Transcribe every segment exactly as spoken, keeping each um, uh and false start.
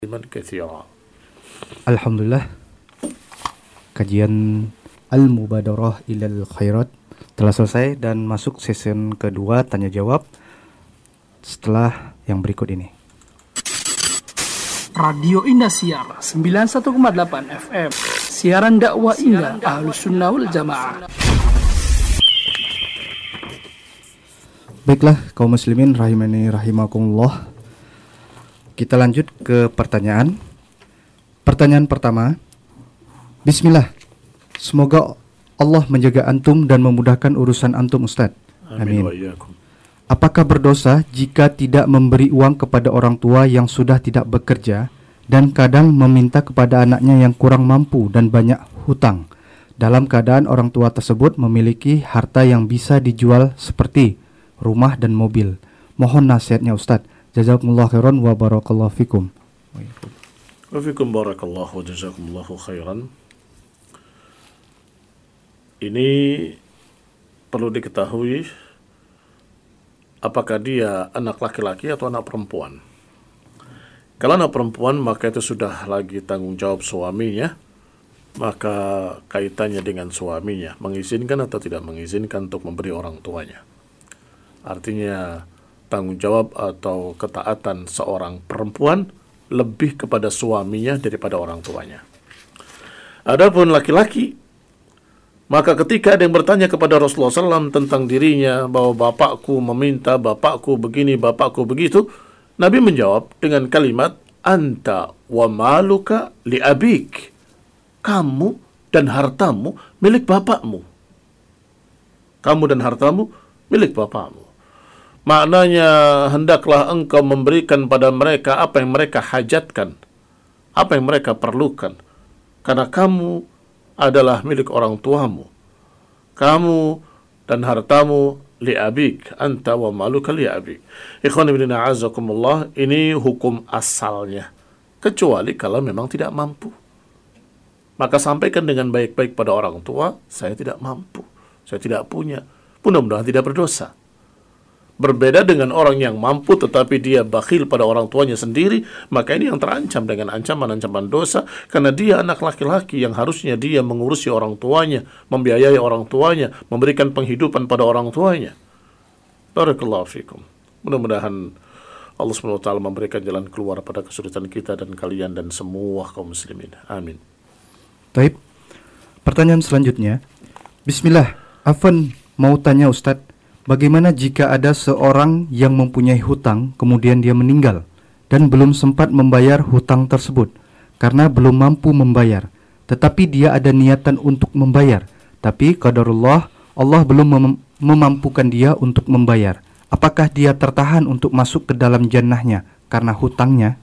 Iman katsira. Alhamdulillah, kajian Al-Mubadarah ilal Khairat telah selesai dan masuk season kedua tanya jawab setelah yang berikut ini. Radio Indosiar sembilan puluh satu koma delapan F M, siaran dakwah indah Ahlus Sunnah wal Jamaah. Baiklah kaum muslimin rahimani rahimakumullah. Kita lanjut ke pertanyaan. Pertanyaan pertama. Bismillah. Semoga Allah menjaga antum dan memudahkan urusan antum, Ustaz. Amin. Amin. Apakah berdosa jika tidak memberi uang kepada orang tua yang sudah tidak bekerja dan kadang meminta kepada anaknya yang kurang mampu dan banyak hutang, dalam keadaan orang tua tersebut memiliki harta yang bisa dijual seperti rumah dan mobil? Mohon nasihatnya, Ustaz. Jazakumullah khairan wa barakallahu fikum. Wa fikum barakallahu wa jazakumullahu khairan. Ini perlu diketahui apakah dia anak laki-laki atau anak perempuan. Kalau anak perempuan maka itu sudah lagi tanggung jawab suaminya, maka kaitannya dengan suaminya, mengizinkan atau tidak mengizinkan untuk memberi orang tuanya. Artinya tanggung jawab atau ketaatan seorang perempuan lebih kepada suaminya daripada orang tuanya. Adapun laki-laki, maka ketika ada yang bertanya kepada Rasulullah shallallahu alaihi wasallam tentang dirinya, bahwa bapakku meminta, bapakku begini, bapakku begitu, Nabi menjawab dengan kalimat, anta wa maluka li abik. Kamu dan hartamu milik bapakmu. Kamu dan hartamu milik bapakmu. Maknanya hendaklah engkau memberikan pada mereka apa yang mereka hajatkan, apa yang mereka perlukan, karena kamu adalah milik orang tuamu. Kamu dan hartamu li abik, anta wa maluka li abik. Ikhwan fillah a'azakumullah, ini hukum asalnya, kecuali kalau memang tidak mampu. Maka sampaikan dengan baik-baik pada orang tua, saya tidak mampu, saya tidak punya. Mudah-mudahan tidak berdosa. Berbeda dengan orang yang mampu tetapi dia bakhil pada orang tuanya sendiri, maka ini yang terancam dengan ancaman-ancaman dosa, karena dia anak laki-laki yang harusnya dia mengurusi orang tuanya, membiayai orang tuanya, memberikan penghidupan pada orang tuanya. Barakallahu fikum. Mudah-mudahan Allah subhanahu wa taala memberikan jalan keluar pada kesulitan kita dan kalian dan semua kaum muslimin. Amin. Baik. Pertanyaan selanjutnya. Bismillah. Afwan, mau tanya Ustadz, bagaimana jika ada seorang yang mempunyai hutang, kemudian dia meninggal dan belum sempat membayar hutang tersebut karena belum mampu membayar, tetapi dia ada niatan untuk membayar, tapi qadarullah Allah belum mem- memampukan dia untuk membayar. Apakah dia tertahan untuk masuk ke dalam jannahnya karena hutangnya?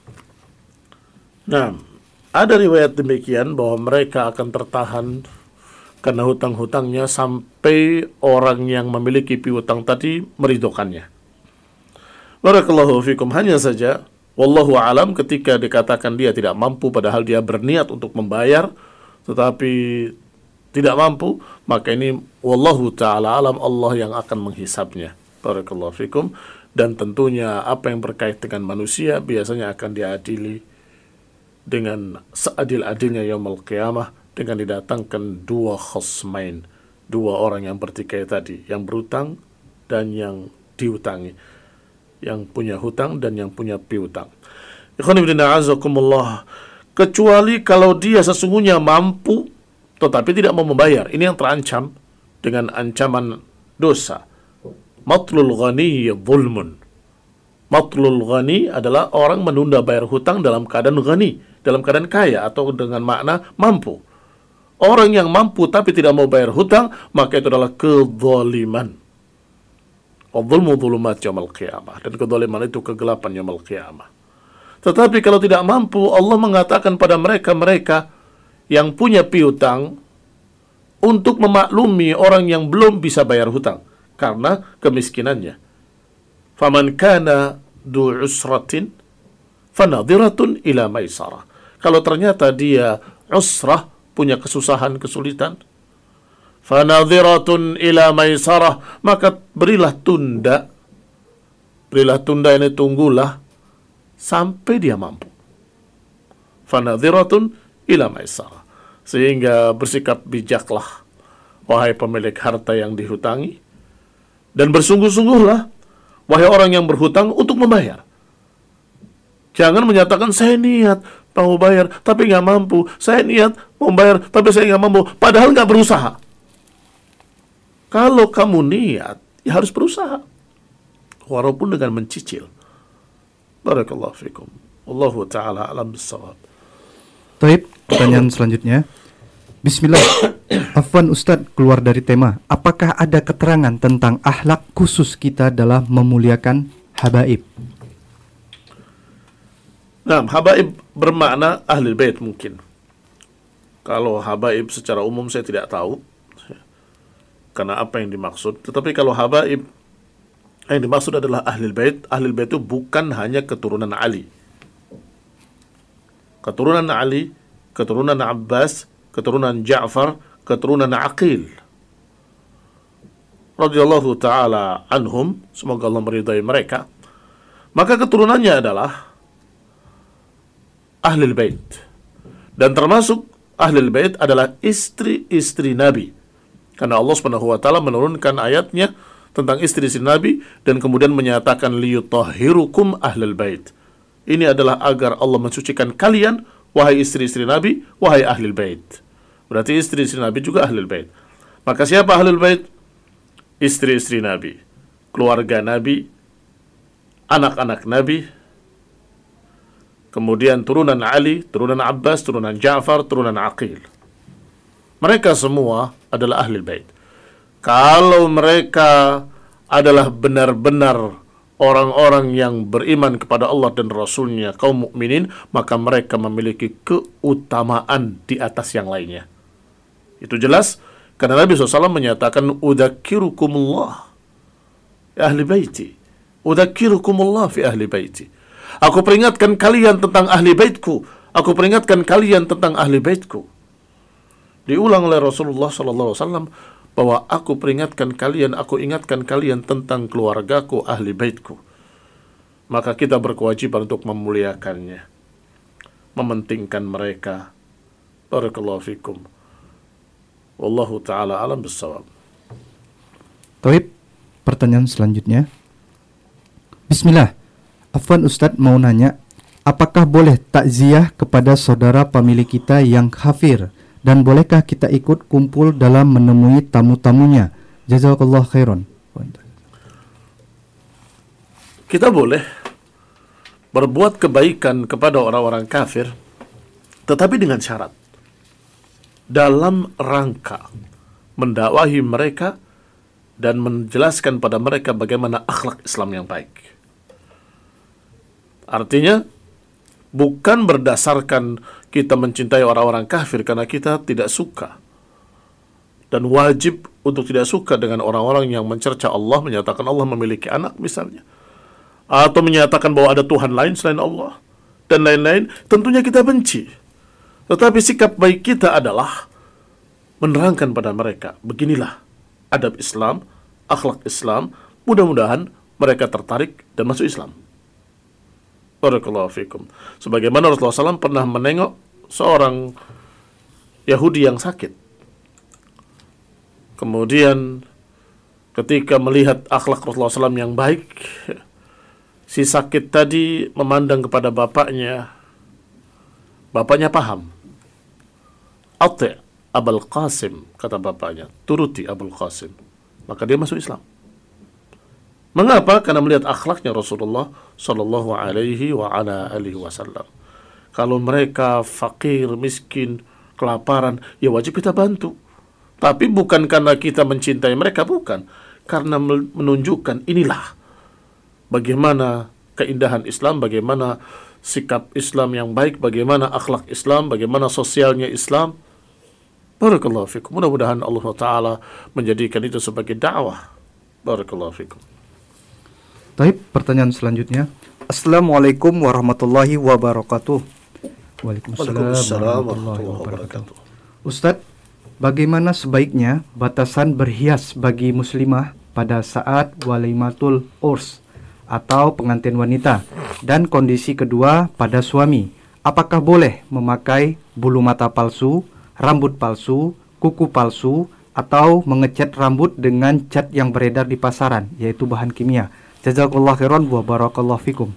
Nah, ada riwayat demikian bahwa mereka akan tertahan karena hutang-hutangnya sampai orang yang memiliki piutang tadi meridhokannya. Barakallahu fikum. Hanya saja, wallahu alam, ketika dikatakan dia tidak mampu padahal dia berniat untuk membayar tetapi tidak mampu, maka ini wallahu ta'ala alam, Allah yang akan menghisabnya. Barakallahu fikum. Dan tentunya apa yang berkait dengan manusia biasanya akan diadili dengan seadil-adilnya yaumul qiyamah, dengan didatangkan dua khosmain, dua orang yang bertikai tadi, yang berutang dan yang diutangi, yang punya hutang dan yang punya piutang. Ikhwan fillah a'azakumullah, kecuali kalau dia sesungguhnya mampu tetapi tidak mau membayar, ini yang terancam dengan ancaman dosa. Matlul ghani zulmun. Matlul ghani adalah orang menunda bayar hutang dalam keadaan ghani, dalam keadaan kaya, atau dengan makna mampu. Orang yang mampu tapi tidak mau bayar hutang, maka itu adalah kezaliman. Adzulmu dzulumat yaumil qiyamah. Dan kezaliman itu kegelapan yaumil qiyamah. Tetapi kalau tidak mampu, Allah mengatakan pada mereka-mereka yang punya piutang untuk memaklumi orang yang belum bisa bayar hutang karena kemiskinannya. Faman kana du usratin fanadhiratun ila maisarah. Kalau ternyata dia usrah, punya kesusahan, kesulitan, fanadhiratun ila maisarah, maka berilah tunda. Berilah tunda, ini tunggulah sampai dia mampu. fanadhiratun ila maisarah. Sehingga bersikap bijaklah, wahai pemilik harta yang dihutangi, dan bersungguh-sungguhlah, wahai orang yang berhutang, untuk membayar. Jangan menyatakan, saya niat mau bayar, tapi nggak mampu. Saya niat mau bayar, tapi saya nggak mampu. Padahal nggak berusaha. Kalau kamu niat, ya harus berusaha. Walaupun dengan mencicil. Barakallahu fikum. Wallahu ta'ala alam bissawab. Taib, pertanyaan selanjutnya. Bismillah. Afwan Ustadz, keluar dari tema. Apakah ada keterangan tentang akhlak khusus kita dalam memuliakan habaib? Nah, habaib bermakna ahli bait mungkin. Kalau habaib secara umum saya tidak tahu karena apa yang dimaksud. Tetapi kalau habaib yang dimaksud adalah ahli bait. Ahli bait itu bukan hanya keturunan Ali. Keturunan Ali, keturunan Abbas, keturunan Ja'far, keturunan Aqil radhiyallahu ta'ala anhum, semoga Allah meridai mereka. Maka keturunannya adalah Ahlul Bait. Dan termasuk Ahlul Bait adalah istri-istri Nabi. Karena Allah Subhanahu wa taala menurunkan ayatnya tentang istri-istri Nabi dan kemudian menyatakan liyutahhirukum ahlul bait. Ini adalah agar Allah mensucikan kalian, wahai istri-istri Nabi, wahai ahlul bait. Berarti istri-istri Nabi juga ahlul bait. Maka siapa ahlul bait? Istri-istri Nabi, keluarga Nabi, anak-anak Nabi, kemudian turunan Ali, turunan Abbas, turunan Ja'far, turunan Aqil. Mereka semua adalah ahlul bait. Kalau mereka adalah benar-benar orang-orang yang beriman kepada Allah dan Rasulnya, kaum mukminin, maka mereka memiliki keutamaan di atas yang lainnya. Itu jelas, karena Nabi shallallahu alaihi wasallam menyatakan, udzakirukumullah fi ahli baiti. Udzakirukumullah fi ahli baiti. Aku peringatkan kalian tentang ahli baitku. Aku peringatkan kalian tentang ahli baitku. Diulang oleh Rasulullah shallallahu alaihi wasallam, bahwa aku peringatkan kalian, aku ingatkan kalian tentang keluargaku, ahli baitku. Maka kita berkewajiban untuk memuliakannya, mementingkan mereka. Barakallahu fikum. Wallahu ta'ala alam bissawab. Taib, pertanyaan selanjutnya. Bismillah. Afwan Ustadz mau nanya, apakah boleh takziah kepada saudara pemilik kita yang kafir? Dan bolehkah kita ikut kumpul dalam menemui tamu-tamunya? Jazakallah khairan. Kita boleh berbuat kebaikan kepada orang-orang kafir, tetapi dengan syarat. Dalam rangka mendakwahi mereka dan menjelaskan pada mereka bagaimana akhlak Islam yang baik. Artinya, bukan berdasarkan kita mencintai orang-orang kafir karena kita tidak suka dan wajib untuk tidak suka dengan orang-orang yang mencerca Allah, menyatakan Allah memiliki anak misalnya, atau menyatakan bahwa ada Tuhan lain selain Allah dan lain-lain. Tentunya kita benci, tetapi sikap baik kita adalah menerangkan pada mereka, beginilah adab Islam, akhlak Islam. Mudah-mudahan mereka tertarik dan masuk Islam. Barakallahu fikum. Sebagaimana Rasulullah shallallahu alaihi wasallam pernah menengok seorang Yahudi yang sakit. Kemudian ketika melihat akhlak Rasulullah shallallahu alaihi wasallam yang baik, si sakit tadi memandang kepada bapaknya. Bapaknya paham. Ati' Abul Qasim, kata bapaknya, turuti Abul Qasim. Maka dia masuk Islam. Mengapa? Karena melihat akhlaknya Rasulullah Sallallahu Alaihi wa ala alihi Wasallam. Kalau mereka fakir, miskin, kelaparan, ya wajib kita bantu. Tapi bukan karena kita mencintai mereka, bukan. Karena menunjukkan inilah bagaimana keindahan Islam, bagaimana sikap Islam yang baik, bagaimana akhlak Islam, bagaimana sosialnya Islam. Barakallahu fikum. Mudah-mudahan Allah Ta'ala menjadikan itu sebagai dakwah. Barakallahu fikum. Baik, pertanyaan selanjutnya. Assalamualaikum warahmatullahi wabarakatuh. Waalaikumsalam warahmatullahi wabarakatuh. Ustadz, bagaimana sebaiknya batasan berhias bagi muslimah pada saat walimatul urs atau pengantin wanita, dan kondisi kedua pada suami? apakah boleh memakai bulu mata palsu, rambut palsu, kuku palsu, atau mengecat rambut dengan cat yang beredar di pasaran, yaitu bahan kimia? Jazakallah khairan wa barakallahu fikum.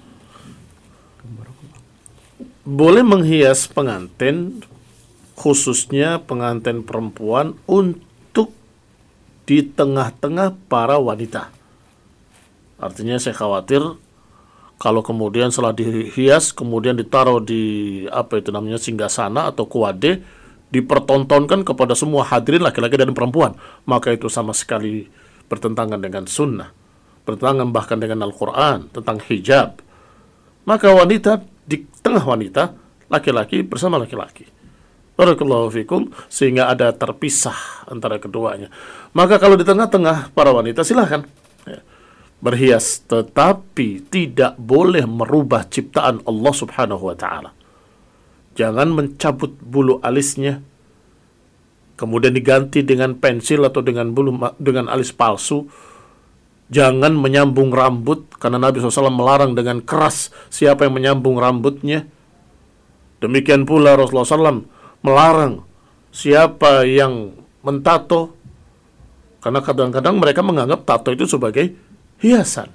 Boleh menghias pengantin, khususnya pengantin perempuan, untuk di tengah-tengah para wanita. Artinya saya khawatir kalau kemudian setelah dihias kemudian ditaruh di apa itu namanya singgasana atau kuade, dipertontonkan kepada semua hadirin laki-laki dan perempuan, maka itu sama sekali bertentangan dengan sunnah, bertentangan bahkan dengan Al-Quran tentang hijab. Maka wanita di tengah wanita, laki-laki bersama laki-laki. Barakallahu fikum, sehingga ada terpisah antara keduanya. Maka kalau di tengah-tengah para wanita silahkan ya, berhias, tetapi tidak boleh merubah ciptaan Allah Subhanahu wa taala. Jangan mencabut bulu alisnya kemudian diganti dengan pensil atau dengan bulu dengan alis palsu. Jangan menyambung rambut, karena Nabi shallallahu alaihi wasallam melarang dengan keras siapa yang menyambung rambutnya. Demikian pula Rasulullah shallallahu alaihi wasallam melarang siapa yang mentato, karena kadang-kadang mereka menganggap tato itu sebagai hiasan.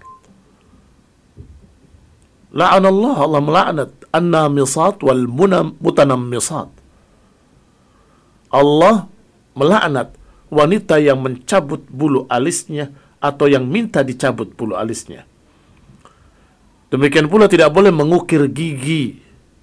La'anallah, Allah melaknat an-namisat wal mutanammisat. Allah melaknat wanita yang mencabut bulu alisnya atau yang minta dicabut bulu alisnya. Demikian pula tidak boleh mengukir gigi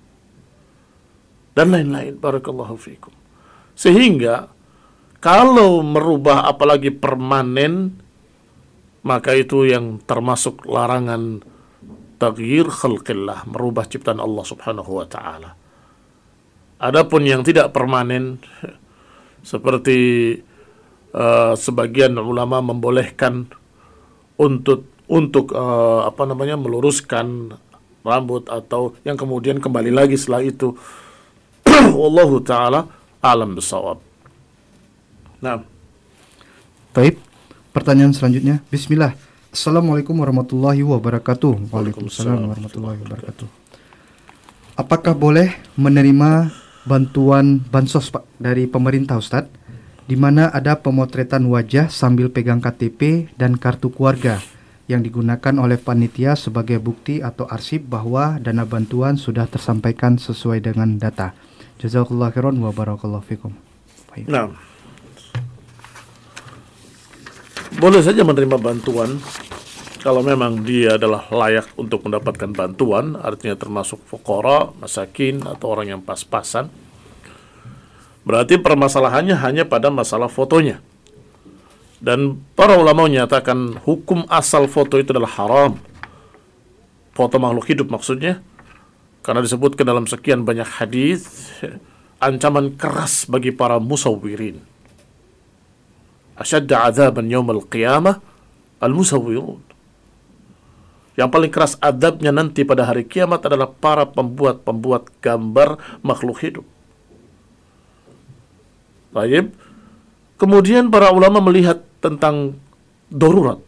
dan lain-lain. Barakallahu fikum. Sehingga kalau merubah apalagi permanen, maka itu yang termasuk larangan taghyir khalqillah, merubah ciptaan Allah Subhanahu wa taala. Adapun yang tidak permanen, seperti uh, sebagian ulama membolehkan untuk untuk uh, apa namanya meluruskan rambut atau yang kemudian kembali lagi setelah itu. Wallahu taala alam bisawab. Nah, Taib, pertanyaan selanjutnya. Bismillah. Assalamualaikum warahmatullahi wabarakatuh. Waalaikumsalam warahmatullahi wabarakatuh. Apakah boleh menerima bantuan bansos Pak dari pemerintah Ustadz, di mana ada pemotretan wajah sambil pegang K T P dan kartu keluarga yang digunakan oleh panitia sebagai bukti atau arsip bahwa dana bantuan sudah tersampaikan sesuai dengan data? Jazakallahu khairan wa barakallahu fikum. Nah, boleh saja menerima bantuan kalau memang dia adalah layak untuk mendapatkan bantuan, artinya termasuk fuqara, masakin, atau orang yang pas-pasan. Berarti permasalahannya hanya pada masalah fotonya. Dan para ulama menyatakan hukum asal foto itu adalah haram. Foto makhluk hidup maksudnya, karena disebutkan dalam sekian banyak hadis ancaman keras bagi para musawwirin. Asyadda adzaban yaumal qiyamah al-musawwirun. Yang paling keras adabnya nanti pada hari kiamat adalah para pembuat-pembuat gambar makhluk hidup. Baik. Kemudian para ulama melihat tentang darurat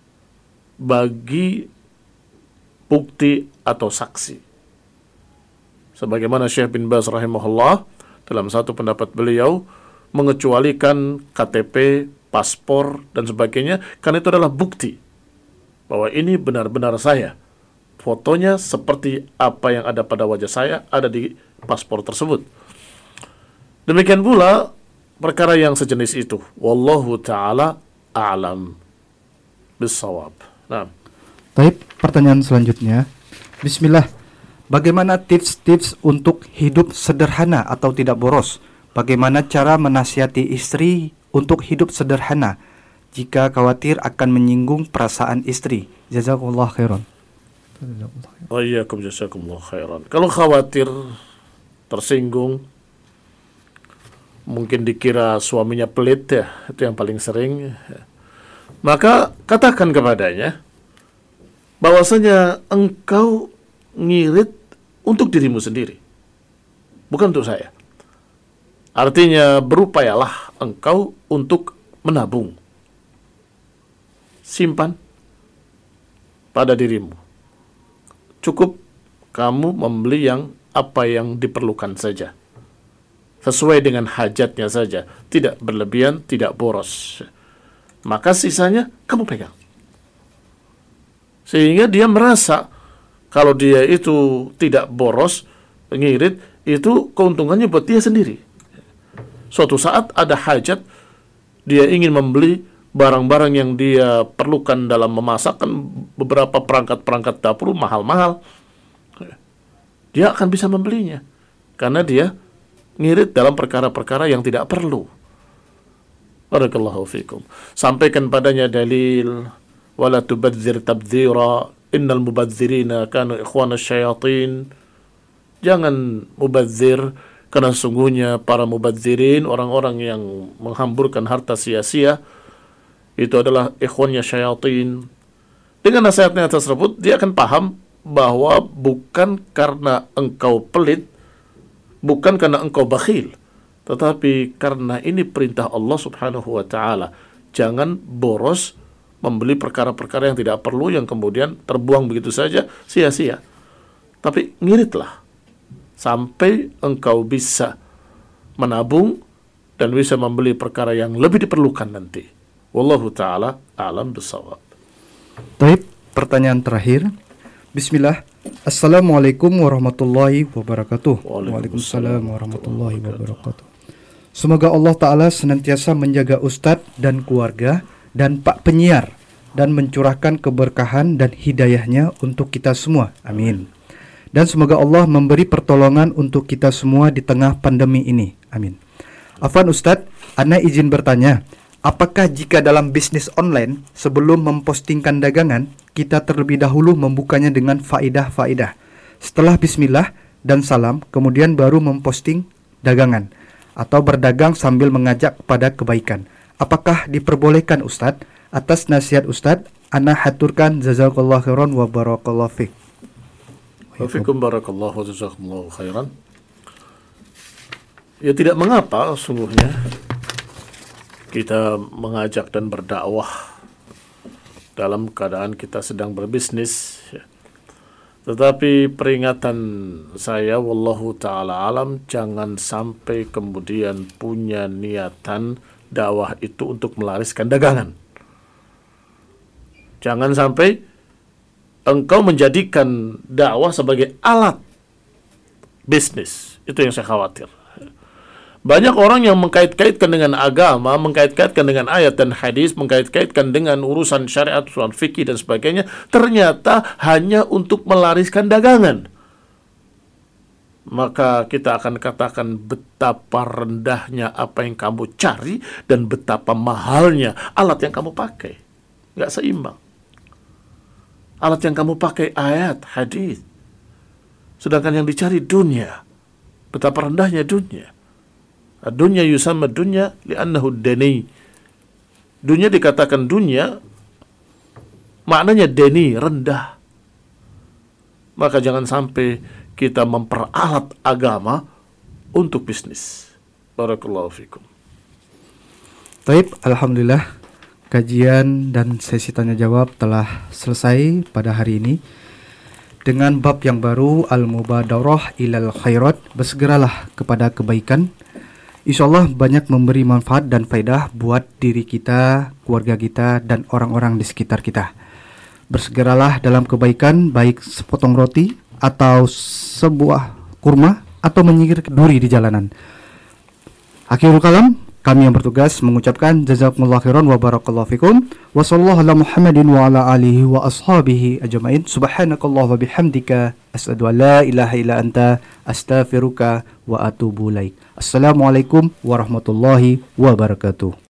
bagi bukti atau saksi. Sebagaimana Syekh bin Baz rahimahullah dalam satu pendapat beliau mengecualikan K T P, paspor, dan sebagainya, karena itu adalah bukti bahwa ini benar-benar saya. Fotonya seperti apa yang ada pada wajah saya ada di paspor tersebut. Demikian pula perkara yang sejenis itu. Wallahu ta'ala a'lam bissawab. Nah. Baik, pertanyaan selanjutnya. Bismillah. Bagaimana tips-tips untuk hidup sederhana atau tidak boros? Bagaimana cara menasihati istri untuk hidup sederhana jika khawatir akan menyinggung perasaan istri? Jazakallah khairan. Wa'iyyakum jazakumullah khairan. Kalau khawatir tersinggung, mungkin dikira suaminya pelit ya, itu yang paling sering. Maka katakan kepadanya bahwasanya engkau ngirit untuk dirimu sendiri, bukan untuk saya. Artinya berupayalah engkau untuk menabung, simpan pada dirimu. Cukup kamu membeli yang apa yang diperlukan saja, sesuai dengan hajatnya saja, tidak berlebihan, tidak boros. Maka sisanya kamu pegang. Sehingga dia merasa kalau dia itu tidak boros, ngirit, itu keuntungannya buat dia sendiri. Suatu saat ada hajat, dia ingin membeli barang-barang yang dia perlukan dalam memasak, kan beberapa perangkat-perangkat dapur mahal-mahal. Dia akan bisa membelinya karena dia ngirit dalam perkara-perkara yang tidak perlu. Barakallahu fikum. Sampaikan padanya dalil, wala tubadzir tabdzira, innal mubadzirina kanu ikhwana syayatin. Jangan mubadzir, karena sungguhnya para mubadzirin, orang-orang yang menghamburkan harta sia-sia, itu adalah ikhwannya syayatin. Dengan nasihatnya tersebut, dia akan paham bahwa bukan karena engkau pelit, bukan karena engkau bakhil, tetapi karena ini perintah Allah subhanahu wa ta'ala. Jangan boros membeli perkara-perkara yang tidak perlu, yang kemudian terbuang begitu saja, sia-sia. Tapi ngiritlah sampai engkau bisa menabung dan bisa membeli perkara yang lebih diperlukan nanti. Wallahu ta'ala a'lam bissawab. Baik, pertanyaan terakhir. Bismillah. Assalamualaikum warahmatullahi wabarakatuh. Waalaikumsalam warahmatullahi wabarakatuh. Semoga Allah Ta'ala senantiasa menjaga Ustadz dan keluarga dan Pak Penyiar dan mencurahkan keberkahan dan hidayahnya untuk kita semua. Amin. Dan semoga Allah memberi pertolongan untuk kita semua di tengah pandemi ini. Amin. Afwan Ustadz, ana izin bertanya, apakah jika dalam bisnis online sebelum mempostingkan dagangan, kita terlebih dahulu membukanya dengan faidah-faidah. Setelah bismillah dan salam, kemudian baru memposting dagangan atau berdagang sambil mengajak kepada kebaikan. Apakah diperbolehkan Ustadz? Atas nasihat Ustadz, ana haturkan jazakallahu khairan wa barakallahu fiik. Wafikum barakallahu wa jazakumullahu khairan. Ya tidak mengapa sungguhnya kita mengajak dan berdakwah dalam keadaan kita sedang berbisnis, ya. Tetapi peringatan saya, wallahu ta'ala alam, jangan sampai kemudian punya niatan dakwah itu untuk melariskan dagangan. Jangan sampai engkau menjadikan dakwah sebagai alat bisnis. Itu yang saya khawatir. Banyak orang yang mengkait-kaitkan dengan agama, mengkait-kaitkan dengan ayat dan hadis, mengkait-kaitkan dengan urusan syariat, urusan fikih dan sebagainya, ternyata hanya untuk melariskan dagangan. Maka kita akan katakan betapa rendahnya apa yang kamu cari dan betapa mahalnya alat yang kamu pakai. Nggak seimbang. Alat yang kamu pakai ayat, hadis. Sedangkan yang dicari dunia. Betapa rendahnya dunia. Dunia yusamma dunya li'annahu dani. Dunia dikatakan dunia, maknanya dani, rendah. Maka jangan sampai kita memperalat agama untuk bisnis. Barakallahu fikum. Baik, alhamdulillah kajian dan sesi tanya jawab telah selesai pada hari ini dengan bab yang baru, al-mubadarah ilal khairat, bersegeralah kepada kebaikan. Insyaallah banyak memberi manfaat dan faedah buat diri kita, keluarga kita, dan orang-orang di sekitar kita. Bersegeralah dalam kebaikan, baik sepotong roti atau sebuah kurma atau menyingkir duri di jalanan. Akhirul kalam, kami yang bertugas mengucapkan jazakumullahu khairan wa barakallahu fikum wa sallallahu ala Muhammadin wa ala alihi wa ashabihi ajmain. Subhanakallah wa bihamdika asyhadu an la ilaha illa anta astaghfiruka wa atubu ilaik. Assalamualaikum warahmatullahi wabarakatuh.